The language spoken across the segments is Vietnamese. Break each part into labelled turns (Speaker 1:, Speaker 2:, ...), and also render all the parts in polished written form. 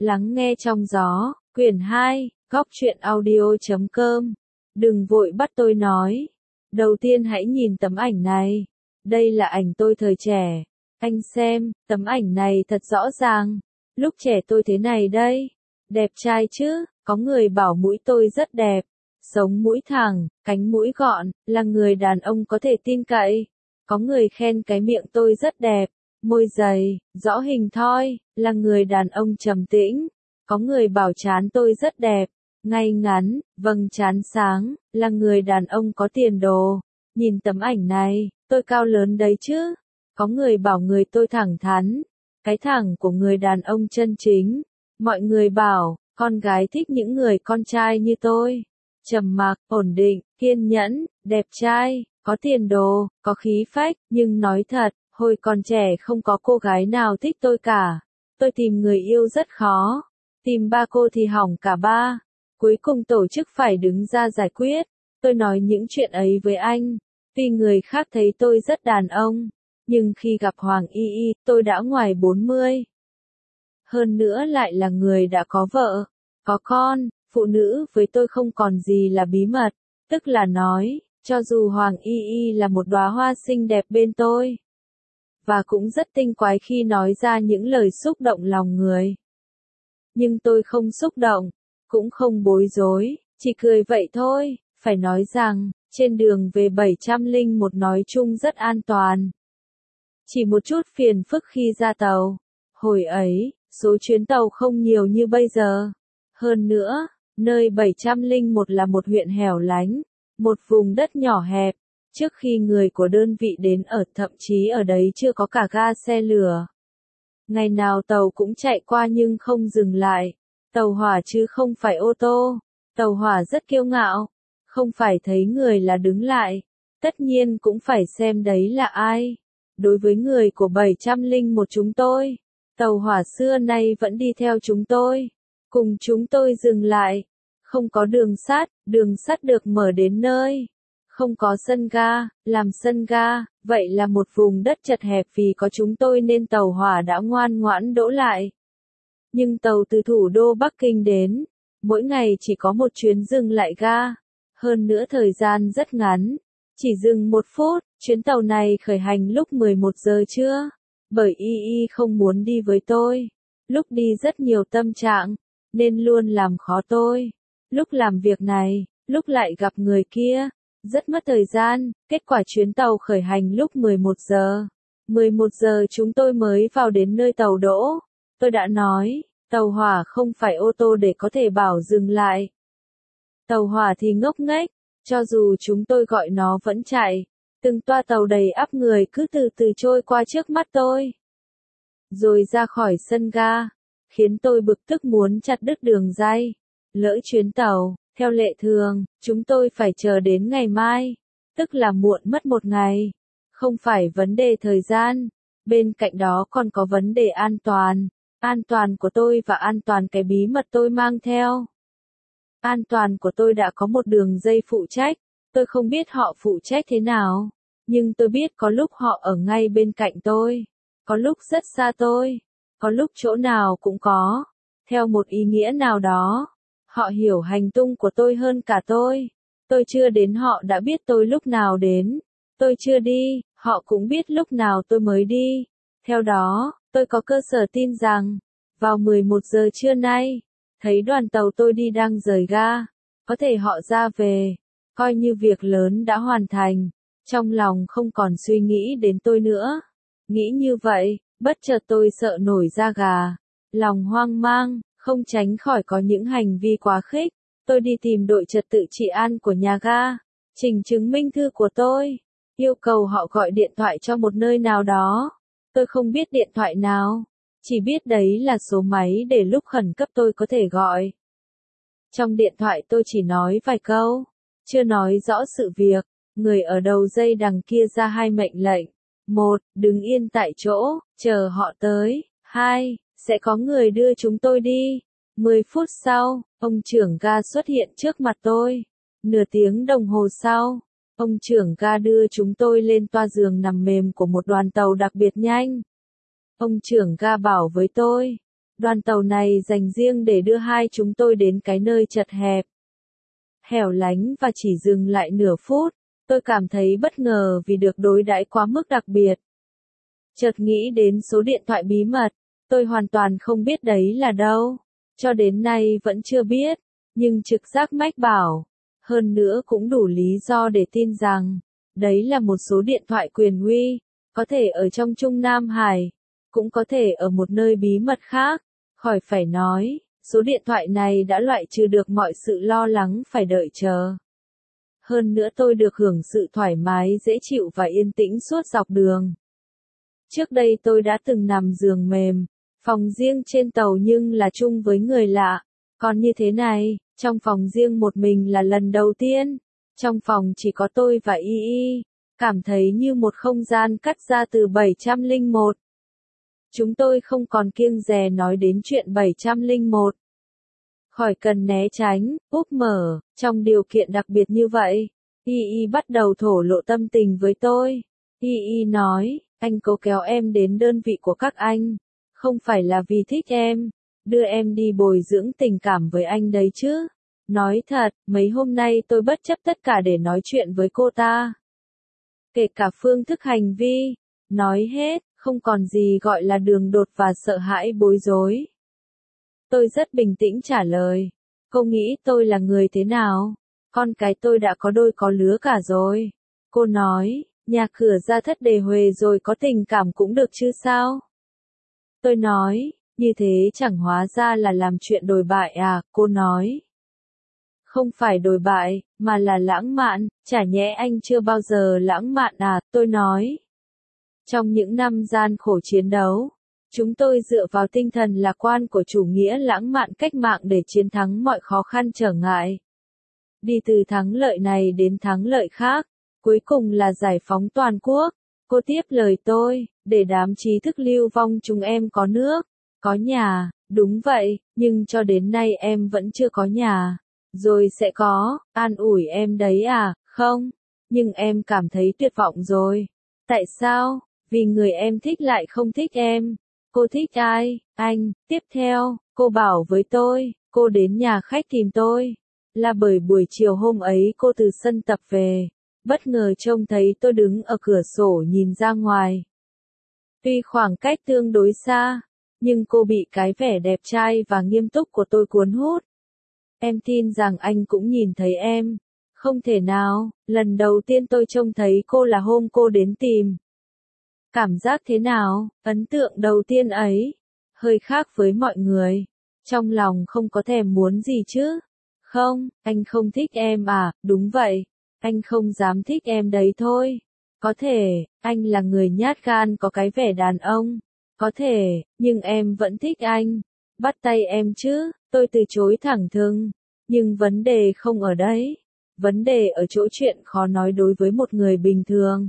Speaker 1: Lắng nghe trong gió, quyển 2, góc truyện audio.com. Đừng vội bắt tôi nói. Đầu tiên hãy nhìn tấm ảnh này. Đây là ảnh tôi thời trẻ. Anh xem, tấm ảnh này thật rõ ràng. Lúc trẻ tôi thế này đây. Đẹp trai chứ, có người bảo mũi tôi rất đẹp. Sống mũi thẳng, cánh mũi gọn, là người đàn ông có thể tin cậy. Có người khen cái miệng tôi rất đẹp. Môi dày, rõ hình thoi, là người đàn ông trầm tĩnh. Có người bảo trán tôi rất đẹp, ngay ngắn, vầng trán sáng, là người đàn ông có tiền đồ. Nhìn tấm ảnh này, tôi cao lớn đấy chứ. Có người bảo người tôi thẳng thắn, cái thẳng của người đàn ông chân chính. Mọi người bảo, con gái thích những người con trai như tôi. Trầm mặc, ổn định, kiên nhẫn, đẹp trai, có tiền đồ, có khí phách, nhưng nói thật, hồi còn trẻ không có cô gái nào thích tôi cả. Tôi tìm người yêu rất khó. Tìm ba cô thì hỏng cả ba. Cuối cùng tổ chức phải đứng ra giải quyết. Tôi nói những chuyện ấy với anh. Tuy người khác thấy tôi rất đàn ông. Nhưng khi gặp Hoàng Y Y, tôi đã ngoài 40. Hơn nữa lại là người đã có vợ, có con. Phụ nữ với tôi không còn gì là bí mật. Tức là nói, cho dù Hoàng Y Y là một đóa hoa xinh đẹp bên tôi. Và cũng rất tinh quái khi nói ra những lời xúc động lòng người. Nhưng tôi không xúc động, cũng không bối rối, chỉ cười vậy thôi. Phải nói rằng, trên đường về 701 nói chung rất an toàn. Chỉ một chút phiền phức khi ra tàu. Hồi ấy, số chuyến tàu không nhiều như bây giờ. Hơn nữa, nơi 701 là một huyện hẻo lánh, một vùng đất nhỏ hẹp. Trước khi người của đơn vị đến ở, thậm chí ở đấy chưa có cả ga xe lửa. Ngày nào tàu cũng chạy qua nhưng không dừng lại. Tàu hỏa chứ không phải ô tô. Tàu hỏa rất kiêu ngạo. Không phải thấy người là đứng lại. Tất nhiên cũng phải xem đấy là ai. Đối với người của 701 chúng tôi, tàu hỏa xưa nay vẫn đi theo chúng tôi. Cùng chúng tôi dừng lại. Không có đường sắt được mở đến nơi. Không có sân ga, làm sân ga, vậy là một vùng đất chật hẹp vì có chúng tôi nên tàu hỏa đã ngoan ngoãn đỗ lại. Nhưng tàu từ thủ đô Bắc Kinh đến, mỗi ngày chỉ có một chuyến dừng lại ga. Hơn nữa thời gian rất ngắn, chỉ dừng 1 phút, chuyến tàu này khởi hành lúc 11 giờ trưa. Bởi Y Y không muốn đi với tôi. Lúc đi rất nhiều tâm trạng, nên luôn làm khó tôi. Lúc làm việc này, lúc lại gặp người kia. Rất mất thời gian, kết quả chuyến tàu khởi hành lúc 11 giờ. 11 giờ chúng tôi mới vào đến nơi tàu đỗ. Tôi đã nói, tàu hỏa không phải ô tô để có thể bảo dừng lại. Tàu hỏa thì ngốc nghếch, cho dù chúng tôi gọi nó vẫn chạy. Từng toa tàu đầy ắp người cứ từ từ trôi qua trước mắt tôi. Rồi ra khỏi sân ga, khiến tôi bực tức muốn chặt đứt đường ray. Lỡ chuyến tàu. Theo lệ thường, chúng tôi phải chờ đến ngày mai, tức là muộn mất 1 ngày. Không phải vấn đề thời gian, bên cạnh đó còn có vấn đề an toàn. An toàn của tôi và an toàn cái bí mật tôi mang theo. An toàn của tôi đã có một đường dây phụ trách, tôi không biết họ phụ trách thế nào, nhưng tôi biết có lúc họ ở ngay bên cạnh tôi, có lúc rất xa tôi, có lúc chỗ nào cũng có, theo một ý nghĩa nào đó. Họ hiểu hành tung của tôi hơn cả tôi. Tôi chưa đến họ đã biết tôi lúc nào đến. Tôi chưa đi, họ cũng biết lúc nào tôi mới đi. Theo đó, tôi có cơ sở tin rằng, vào 11 giờ trưa nay, thấy đoàn tàu tôi đi đang rời ga. Có thể họ ra về, coi như việc lớn đã hoàn thành. Trong lòng không còn suy nghĩ đến tôi nữa. Nghĩ như vậy, bất chợt tôi sợ nổi da gà. Lòng hoang mang. Không tránh khỏi có những hành vi quá khích. Tôi đi tìm đội trật tự trị an của nhà ga, trình chứng minh thư của tôi, yêu cầu họ gọi điện thoại cho một nơi nào đó. Tôi không biết điện thoại nào, chỉ biết đấy là số máy để lúc khẩn cấp tôi có thể gọi. Trong điện thoại tôi chỉ nói vài câu, chưa nói rõ sự việc. Người ở đầu dây đằng kia ra 2 mệnh lệnh. 1. Đứng yên tại chỗ, chờ họ tới. 2. Sẽ có người đưa chúng tôi đi. 10 phút sau, ông trưởng ga xuất hiện trước mặt tôi. Nửa tiếng đồng hồ sau, ông trưởng ga đưa chúng tôi lên toa giường nằm mềm của một đoàn tàu đặc biệt nhanh. Ông trưởng ga bảo với tôi, Đoàn tàu này dành riêng để đưa hai chúng tôi đến cái nơi chật hẹp, hẻo lánh và chỉ dừng lại nửa phút. Tôi cảm thấy bất ngờ vì được đối đãi quá mức đặc biệt. Chợt nghĩ đến số điện thoại bí mật, tôi hoàn toàn không biết đấy là đâu. Cho đến nay vẫn chưa biết, nhưng trực giác mách bảo. Hơn nữa cũng đủ lý do để tin rằng, đấy là một số điện thoại quyền uy, có thể ở trong Trung Nam Hải, cũng có thể ở một nơi bí mật khác. Khỏi phải nói, số điện thoại này đã loại trừ được mọi sự lo lắng phải đợi chờ. Hơn nữa tôi được hưởng sự thoải mái dễ chịu và yên tĩnh suốt dọc đường. Trước đây tôi đã từng nằm giường mềm, phòng riêng trên tàu nhưng là chung với người lạ. Còn như thế này, trong phòng riêng một mình là lần đầu tiên. Trong phòng chỉ có tôi và Y. Cảm thấy như một không gian cắt ra từ 701. Chúng tôi không còn kiêng dè nói đến chuyện 701. Khỏi cần né tránh, úp mở, trong điều kiện đặc biệt như vậy. Y bắt đầu thổ lộ tâm tình với tôi. Y nói, anh cố kéo em đến đơn vị của các anh. Không phải là vì thích em, đưa em đi bồi dưỡng tình cảm với anh đấy chứ. Nói thật, mấy hôm nay tôi bất chấp tất cả để nói chuyện với cô ta. Kể cả phương thức hành vi, nói hết, không còn gì gọi là đường đột và sợ hãi bối rối. Tôi rất bình tĩnh trả lời. Cô nghĩ tôi là người thế nào? Con cái tôi đã có đôi có lứa cả rồi. Cô nói, nhà cửa gia thất đề huề rồi có tình cảm cũng được chứ sao? Tôi nói, như thế chẳng hóa ra là làm chuyện đồi bại à? Cô nói. Không phải đồi bại, mà là lãng mạn, chả nhẽ anh chưa bao giờ lãng mạn à? Tôi nói. Trong những năm gian khổ chiến đấu, chúng tôi dựa vào tinh thần lạc quan của chủ nghĩa lãng mạn cách mạng để chiến thắng mọi khó khăn trở ngại. Đi từ thắng lợi này đến thắng lợi khác, cuối cùng là giải phóng toàn quốc. Cô tiếp lời tôi, để đám trí thức lưu vong chúng em có nước, có nhà, đúng vậy, nhưng cho đến nay em vẫn chưa có nhà. Rồi sẽ có, an ủi em đấy à, không, nhưng em cảm thấy tuyệt vọng rồi. Tại sao? Vì người em thích lại không thích em. Cô thích ai? Anh. Tiếp theo, cô bảo với tôi, cô đến nhà khách tìm tôi. Là bởi buổi chiều hôm ấy cô từ sân tập về, bất ngờ trông thấy tôi đứng ở cửa sổ nhìn ra ngoài. Tuy khoảng cách tương đối xa, nhưng cô bị cái vẻ đẹp trai và nghiêm túc của tôi cuốn hút. Em tin rằng anh cũng nhìn thấy em. Không thể nào, lần đầu tiên tôi trông thấy cô là hôm cô đến tìm. Cảm giác thế nào, ấn tượng đầu tiên ấy? Hơi khác với mọi người. Trong lòng không có thèm muốn gì chứ? Không, anh không thích em à? Đúng vậy, anh không dám thích em đấy thôi. Có thể, anh là người nhát gan có cái vẻ đàn ông. Có thể, nhưng em vẫn thích anh. Bắt tay em chứ, tôi từ chối thẳng thừng. Nhưng vấn đề không ở đấy. Vấn đề ở chỗ chuyện khó nói đối với một người bình thường.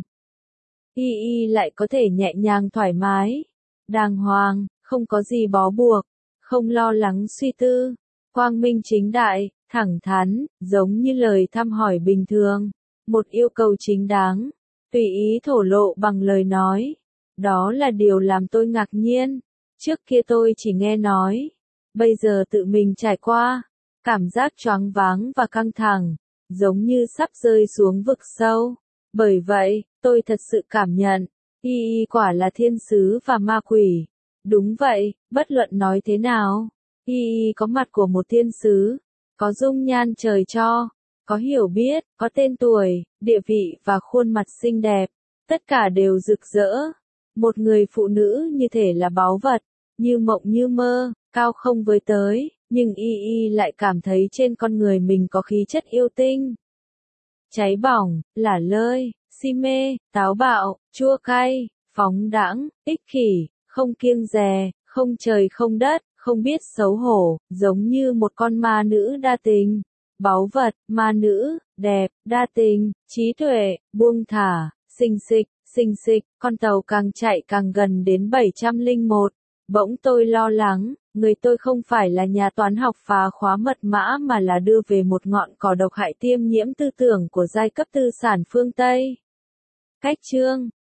Speaker 1: Y lại có thể nhẹ nhàng thoải mái, đàng hoàng, không có gì bó buộc, không lo lắng suy tư, quang minh chính đại, thẳng thắn, giống như lời thăm hỏi bình thường, một yêu cầu chính đáng, tùy ý thổ lộ bằng lời nói. Đó là điều làm tôi ngạc nhiên. Trước kia tôi chỉ nghe nói, bây giờ tự mình trải qua, cảm giác choáng váng và căng thẳng, giống như sắp rơi xuống vực sâu. Bởi vậy, tôi thật sự cảm nhận, Y quả là thiên sứ và ma quỷ. Đúng vậy, bất luận nói thế nào, Y có mặt của một thiên sứ, có dung nhan trời cho, có hiểu biết, có tên tuổi, địa vị và khuôn mặt xinh đẹp, tất cả đều rực rỡ. Một người phụ nữ như thể là báu vật, như mộng như mơ, cao không với tới, nhưng Y lại cảm thấy trên con người mình có khí chất yêu tinh. Cháy bỏng, lả lơi, si mê, táo bạo, chua cay, phóng đãng, ích kỷ, không kiêng dè, không trời không đất, không biết xấu hổ, giống như một con ma nữ đa tình. Báu vật, ma nữ, đẹp, đa tình, trí tuệ, buông thả, xinh xịch, con tàu càng chạy càng gần đến 701. Bỗng tôi lo lắng, người tôi không phải là nhà toán học phá khóa mật mã mà là đưa về một ngọn cỏ độc hại tiêm nhiễm tư tưởng của giai cấp tư sản phương Tây. Cách chương